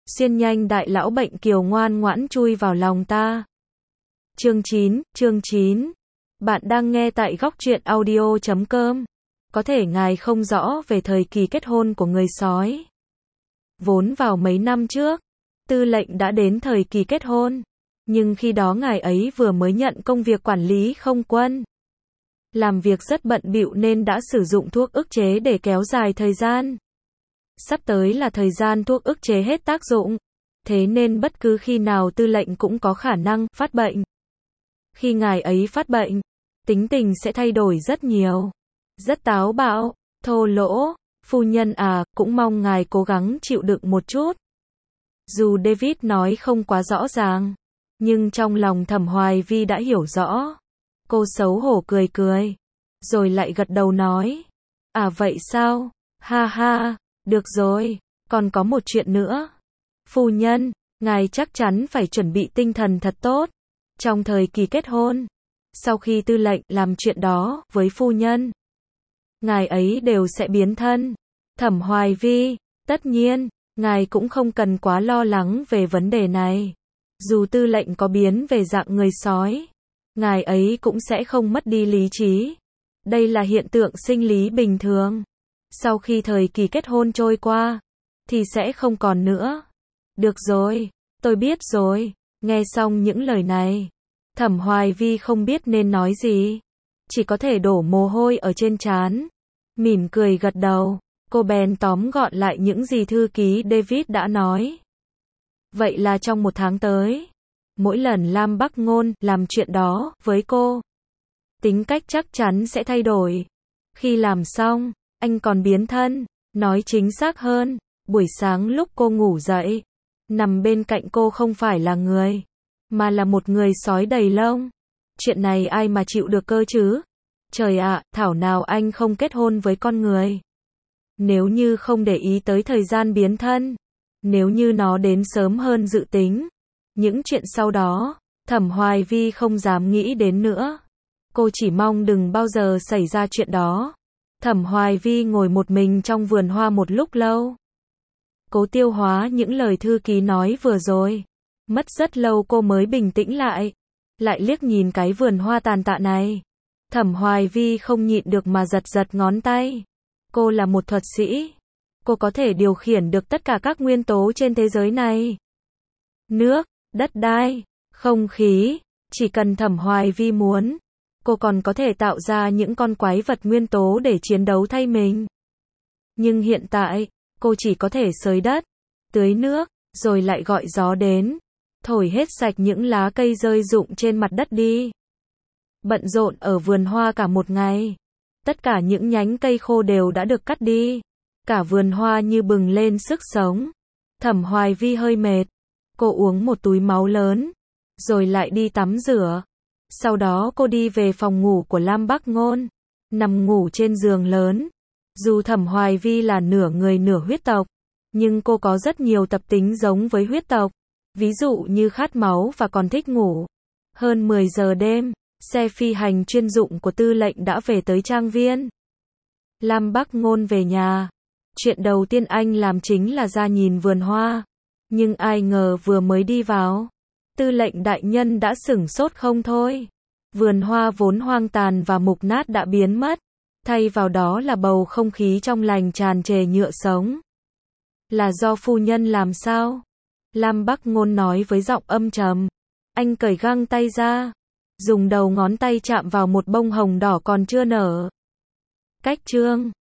Xuyên nhanh đại lão bệnh kiều ngoan ngoãn chui vào lòng ta. Chương 9. Bạn đang nghe tại góc truyện audio.com. Có thể ngài không rõ về thời kỳ kết hôn của người sói. Vốn vào mấy năm trước, Tư lệnh đã đến thời kỳ kết hôn. Nhưng khi đó ngài ấy vừa mới nhận công việc quản lý không quân. Làm việc rất bận bịu nên đã sử dụng thuốc ức chế để kéo dài thời gian. Sắp tới là thời gian thuốc ức chế hết tác dụng. Thế nên bất cứ khi nào Tư lệnh cũng có khả năng phát bệnh. Khi ngài ấy phát bệnh, tính tình sẽ thay đổi rất nhiều. Rất táo bạo, thô lỗ. Phu nhân à, cũng mong ngài cố gắng chịu đựng một chút. Dù David nói không quá rõ ràng, nhưng trong lòng Thẩm Hoài Vi đã hiểu rõ. Cô xấu hổ cười cười, rồi lại gật đầu nói. À vậy sao? Ha ha, được rồi, còn có một chuyện nữa. Phu nhân, ngài chắc chắn phải chuẩn bị tinh thần thật tốt. Trong thời kỳ kết hôn, sau khi Tư lệnh làm chuyện đó với phu nhân, ngài ấy đều sẽ biến thân. Thẩm Hoài Vi, tất nhiên, ngài cũng không cần quá lo lắng về vấn đề này. Dù Tư lệnh có biến về dạng người sói, ngài ấy cũng sẽ không mất đi lý trí. Đây là hiện tượng sinh lý bình thường. Sau khi thời kỳ kết hôn trôi qua, thì sẽ không còn nữa. Được rồi, tôi biết rồi. Nghe xong những lời này, Thẩm Hoài Vi không biết nên nói gì. Chỉ có thể đổ mồ hôi ở trên trán. Mỉm cười gật đầu, cô bèn tóm gọn lại những gì thư ký David đã nói. Vậy là trong một tháng tới, mỗi lần Lam Bắc Ngôn làm chuyện đó với cô, tính cách chắc chắn sẽ thay đổi. Khi làm xong, anh còn biến thân. Nói chính xác hơn, buổi sáng lúc cô ngủ dậy, nằm bên cạnh cô không phải là người, mà là một người sói đầy lông. Chuyện này ai mà chịu được cơ chứ? Trời ạ, thảo nào anh không kết hôn với con người. Nếu như không để ý tới thời gian biến thân, nếu như nó đến sớm hơn dự tính, những chuyện sau đó, Thẩm Hoài Vi không dám nghĩ đến nữa. Cô chỉ mong đừng bao giờ xảy ra chuyện đó. Thẩm Hoài Vi ngồi một mình trong vườn hoa một lúc lâu. Cố tiêu hóa những lời thư ký nói vừa rồi. Mất rất lâu cô mới bình tĩnh lại. Lại liếc nhìn cái vườn hoa tàn tạ này. Thẩm Hoài Vi không nhịn được mà giật giật ngón tay. Cô là một thuật sĩ. Cô có thể điều khiển được tất cả các nguyên tố trên thế giới này. Nước, đất đai, không khí. Chỉ cần Thẩm Hoài Vi muốn, cô còn có thể tạo ra những con quái vật nguyên tố để chiến đấu thay mình. Nhưng hiện tại, cô chỉ có thể xới đất, tưới nước, rồi lại gọi gió đến, thổi hết sạch những lá cây rơi rụng trên mặt đất đi. Bận rộn ở vườn hoa cả một ngày. Tất cả những nhánh cây khô đều đã được cắt đi. Cả vườn hoa như bừng lên sức sống. Thẩm Hoài Vi hơi mệt. Cô uống một túi máu lớn, rồi lại đi tắm rửa. Sau đó cô đi về phòng ngủ của Lam Bắc Ngôn, nằm ngủ trên giường lớn. Dù Thẩm Hoài Vi là nửa người nửa huyết tộc, nhưng cô có rất nhiều tập tính giống với huyết tộc. Ví dụ như khát máu và còn thích ngủ. Hơn 10 giờ đêm, xe phi hành chuyên dụng của Tư lệnh đã về tới trang viên. Lam Bắc Ngôn về nhà. Chuyện đầu tiên anh làm chính là ra nhìn vườn hoa. Nhưng ai ngờ vừa mới đi vào, Tư lệnh đại nhân đã sửng sốt không thôi. Vườn hoa vốn hoang tàn và mục nát đã biến mất. Thay vào đó là bầu không khí trong lành tràn trề nhựa sống. Là do phu nhân làm sao? Lam Bắc Ngôn nói với giọng âm trầm. Anh cởi găng tay ra, dùng đầu ngón tay chạm vào một bông hồng đỏ còn chưa nở. Cách chương